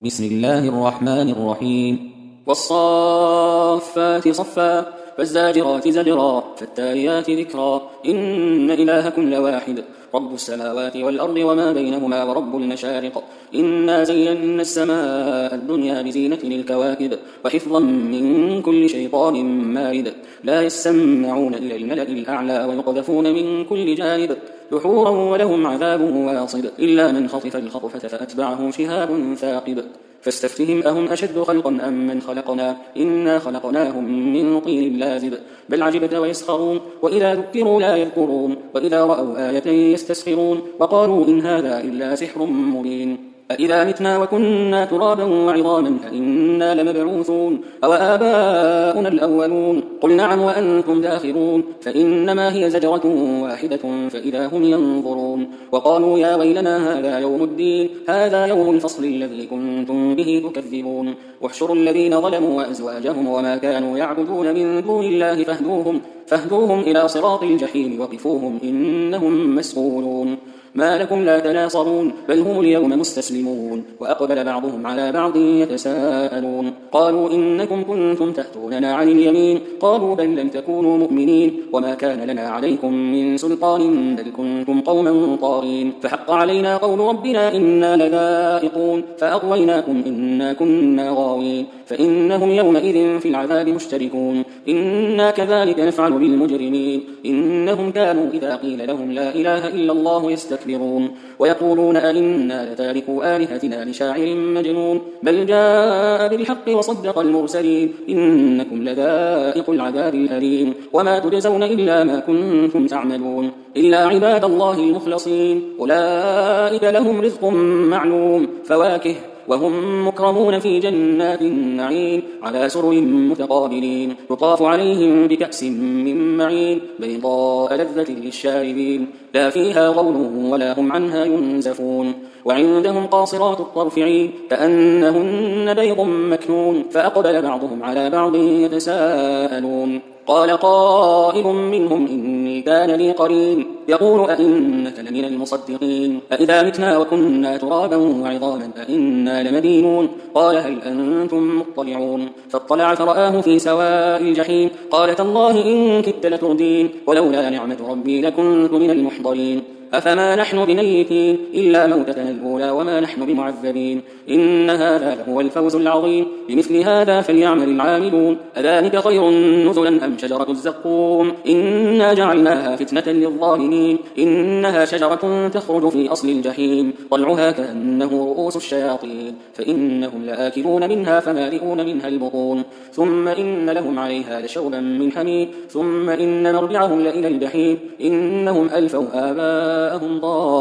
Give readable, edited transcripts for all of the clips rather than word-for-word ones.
بسم الله الرحمن الرحيم. والصافات صفا فالزاجرات زجرا فالتاليات ذكرا إن إلهكم لواحد رب السماوات والأرض وما بينهما ورب المشارق إنا زينا السماء الدنيا بزينة الكواكب وحفظا من كل شيطان مارد لا يسمعون إلى الملأ الأعلى ويقذفون من كل جانب دحورا ولهم عذاب واصب إلا من خطف الخطفة فأتبعه شهاب ثاقب فاستفتهم أهم أشد خلقا أم من خلقنا إنا خلقناهم من طين لازب بل عجبت ويسخرون وإذا ذكروا لا يذكرون وإذا رأوا آية يستسخرون وقالوا إن هذا إلا سحر مبين أإذا متنا وكنا ترابا وعظاما أإنا لمبعوثون أو آباؤنا الأولون قل نعم وأنتم داخرون فإنما هي زجرة واحدة فإذا هم ينظرون وقالوا يا ويلنا هذا يوم الدين هذا يوم الفصل الذي كنتم به تكذبون واحشروا الذين ظلموا وأزواجهم وما كانوا يعبدون من دون الله فاهدوهم إلى صراط الجحيم وقفوهم إنهم مسؤولون ما لكم لا تناصرون بل هم اليوم مستسلمون وأقبل بعضهم على بعض يتساءلون قالوا إنكم كنتم تأتوننا عن اليمين قالوا بل لم تكونوا مؤمنين وما كان لنا عليكم من سلطان بل كنتم قوما طاغين فحق علينا قول ربنا إنا لذائقون فأغويناكم إنا كنا غاوين فإنهم يومئذ في العذاب مشتركون إنا كذلك نفعل بالمجرمين إنهم كانوا إذا قيل لهم لا إله إلا الله يستكبرون ويقولون أئنا لتاركوا آلهتنا لشاعر مجنون بل جاء بالحق وصدق المرسلين إنكم لذائق العذاب الأليم وما تجزون إلا ما كنتم تعملون إلا عباد الله المخلصين أولئك لهم رزق معلوم فواكه وهم مكرمون في جنات النعيم على سرر متقابلين يطاف عليهم بكأس من معين بيضاء لذة للشاربين لا فيها غول ولا هم عنها ينزفون وعندهم قاصرات الطرف عين كأنهن بيض مكنون فأقبل بعضهم على بعض يتساءلون قال قائل منهم إني كان لي قرين يقول أئنك لمن المصدقين أئذا متنا وكنا ترابا وعظاما أئنا لمدينون قال هل أنتم مطلعون فاطلع فرآه في سواء الجحيم قال تالله إن كدت لتردين ولولا نعمة ربي لكنت من المحضرين أفما نحن بميتين إلا موتتنا الأولى وما نحن بمعذبين إن هذا لهو الفوز العظيم بمثل هذا فليعمل العاملون أذلك خير نزلا أم شجرة الزقوم إنا جعلناها فتنة للظالمين إنها شجرة تخرج في أصل الجحيم طلعها كأنه رؤوس الشياطين فإنهم لآكلون منها فمالئون منها البطون ثم إن لهم عليها لشوبا من حميم ثم إن مرجعهم لإلى الجحيم إنهم ألفوا آباءهم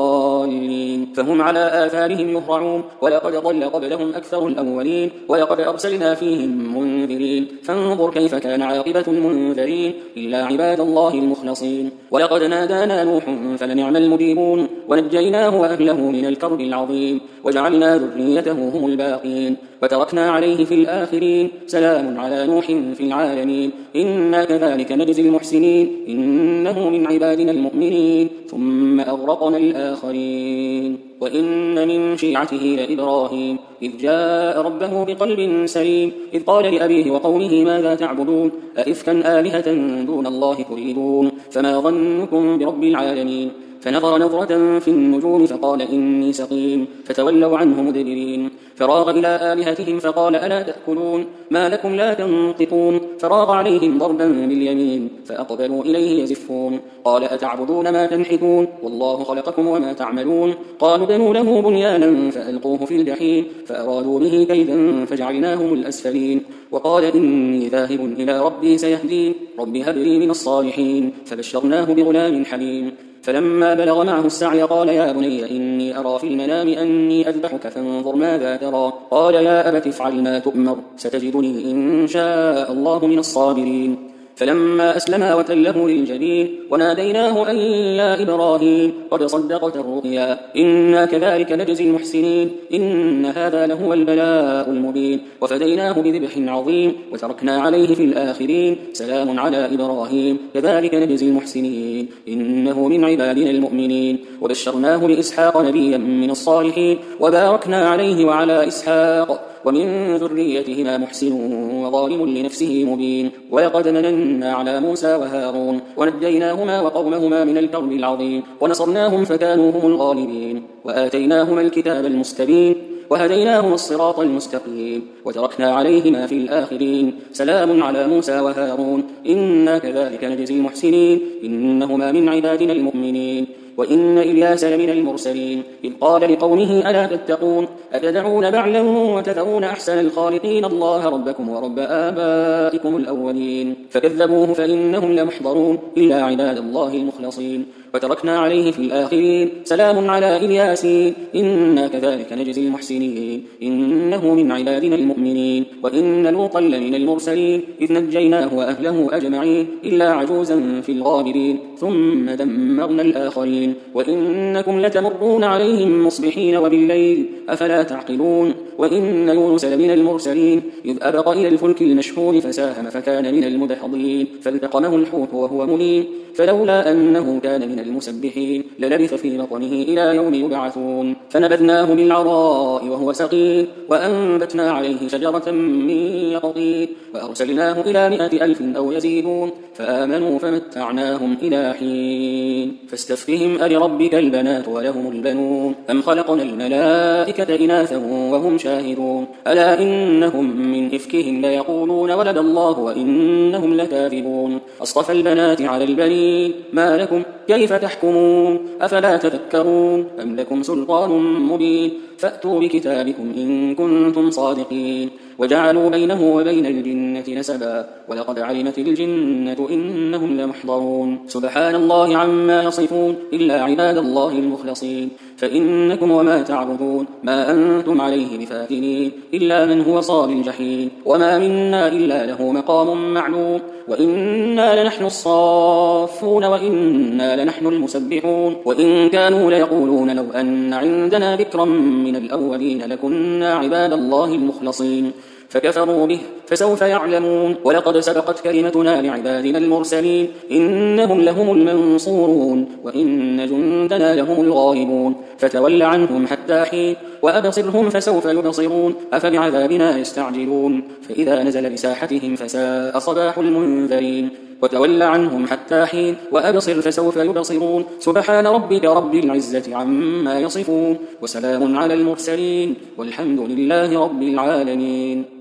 ضالين فهم على آثارهم يهرعون ولقد ضل قبلهم أكثر الأولين ولقد أرسلنا فيهم منذرين فانظر كيف كان عاقبة المنذرين إلا عباد الله المخلصين ولقد نادانا نوح فلنعم المجيبون ونجيناه وأهله من الكرب العظيم وجعلنا ذريته هم الباقين وتركنا عليه في الآخرين سلام على نوح في العالمين إنا كذلك نجزي المحسنين إنه من عبادنا المؤمنين ثم أغرقنا الآخرين وإن من شيعته لإبراهيم إذ جاء ربه بقلب سليم إذ قال لأبيه وقومه ماذا تعبدون أئفكا آلهة دون الله تريدون فما ظنكم برب العالمين فنظر نظرة في النجوم فقال إني سقيم فتولوا عنه مدبرين فراغ إلى آلهتهم فقال ألا تأكلون ما لكم لا تنطقون فراغ عليهم ضربا باليمين فأقبلوا إليه يزفون قال أتعبدون ما تنحتون والله خلقكم وما تعملون قالوا بنوا له بنيانا فألقوه في الجحيم فأرادوا به كيدا فجعلناهم الأسفلين وقال إني ذاهب إلى ربي سيهدين رب هب لي من الصالحين فبشرناه بغلام حليم فلما بلغ معه السعي قال يا بني إني أرى في المنام أني أذبحك فانظر ماذا ترى قال يا أبت افعل ما تؤمر ستجدني إن شاء الله من الصابرين فلما أسلما وتله للجبين وناديناه أن يا إبراهيم قد صدقت الرؤيا إنا كذلك نجزي المحسنين إن هذا لهو البلاء المبين وفديناه بذبح عظيم وتركنا عليه في الآخرين سلام على إبراهيم كذلك نجزي المحسنين إنه من عبادنا المؤمنين وبشرناه بإسحاق نبيا من الصالحين وباركنا عليه وعلى إسحاق ومن ذريتهما محسن وظالم لنفسه مبين ولقد مننا على موسى وهارون ونجيناهما وقومهما من الكرب العظيم ونصرناهم فكانوا هم الغالبين وآتيناهما الكتاب المستبين وهديناهما الصراط المستقيم وتركنا عليهما في الآخرين سلام على موسى وهارون إنا كذلك نجزي المحسنين إنهما من عبادنا المؤمنين وإن إلياس لمن المرسلين إذ قال لقومه ألا تتقون أتدعون بعلا وتذرون أحسن الخالقين الله ربكم ورب آبائكم الأولين فكذبوه فإنهم لمحضرون إلا عباد الله المخلصين وتركنا عليه في الآخرين سلام على إلياسين إنا كذلك نجزي المحسنين إنه من عبادنا المؤمنين وإن لوطا لمن المرسلين إذ نجيناه وأهله أجمعين إلا عجوزا في الغابرين ثم دمرنا الآخرين وإنكم لتمرون عليهم مصبحين وبالليل أفلا تعقلون وإن يونس لمن المرسلين إذ أبق إلى الفلك المشحون فساهم فكان من المدحضين فالتقمه الحوت وهو مليم فلولا أنه كان من المسبحين للبث في بطنه إلى يوم يبعثون فنبذناه بالعراء وهو سقيم وأنبتنا عليه شجرة من يقطين وأرسلناه إلى 100,000 أو يزيدون فآمنوا فمتعناهم إلى حين فاستفتهم ألربك البنات ولهم البنون أم خلقنا الملائكة إناثا وهم شاهدون ألا إنهم من إفكهم ليقولون ولد الله وإنهم لكاذبون أصطفى البنات على البنين ما لكم كيف تحكمون أفلا تذكرون أم لكم سلطان مبين فأتوا بكتابكم إن كنتم صادقين وجعلوا بينه وبين الجنة نسبا ولقد علمت الجنة إنهم لمحضرون سبحان الله عما يصفون إلا عباد الله المخلصين فإنكم وما تعبدون ما أنتم عليه بفاتنين إلا من هو صال الجحيم وما منا إلا له مقام معلوم وإنا لنحن الصافون وإنا لنحن المسبحون وإن كانوا ليقولون لو أن عندنا ذكرا من الأولين لكنا عباد الله المخلصين فكفروا به فسوف يعلمون ولقد سبقت كلمتنا لعبادنا المرسلين إنهم لهم المنصورون وإن جندنا لهم الغالبون فتول عنهم حتى حين وأبصرهم فسوف يبصرون أفبعذابنا يستعجلون فإذا نزل بساحتهم فساء صباح المنذرين وتول عنهم حتى حين وأبصر فسوف يبصرون سبحان ربك رب العزة عما يصفون وسلام على المرسلين والحمد لله رب العالمين.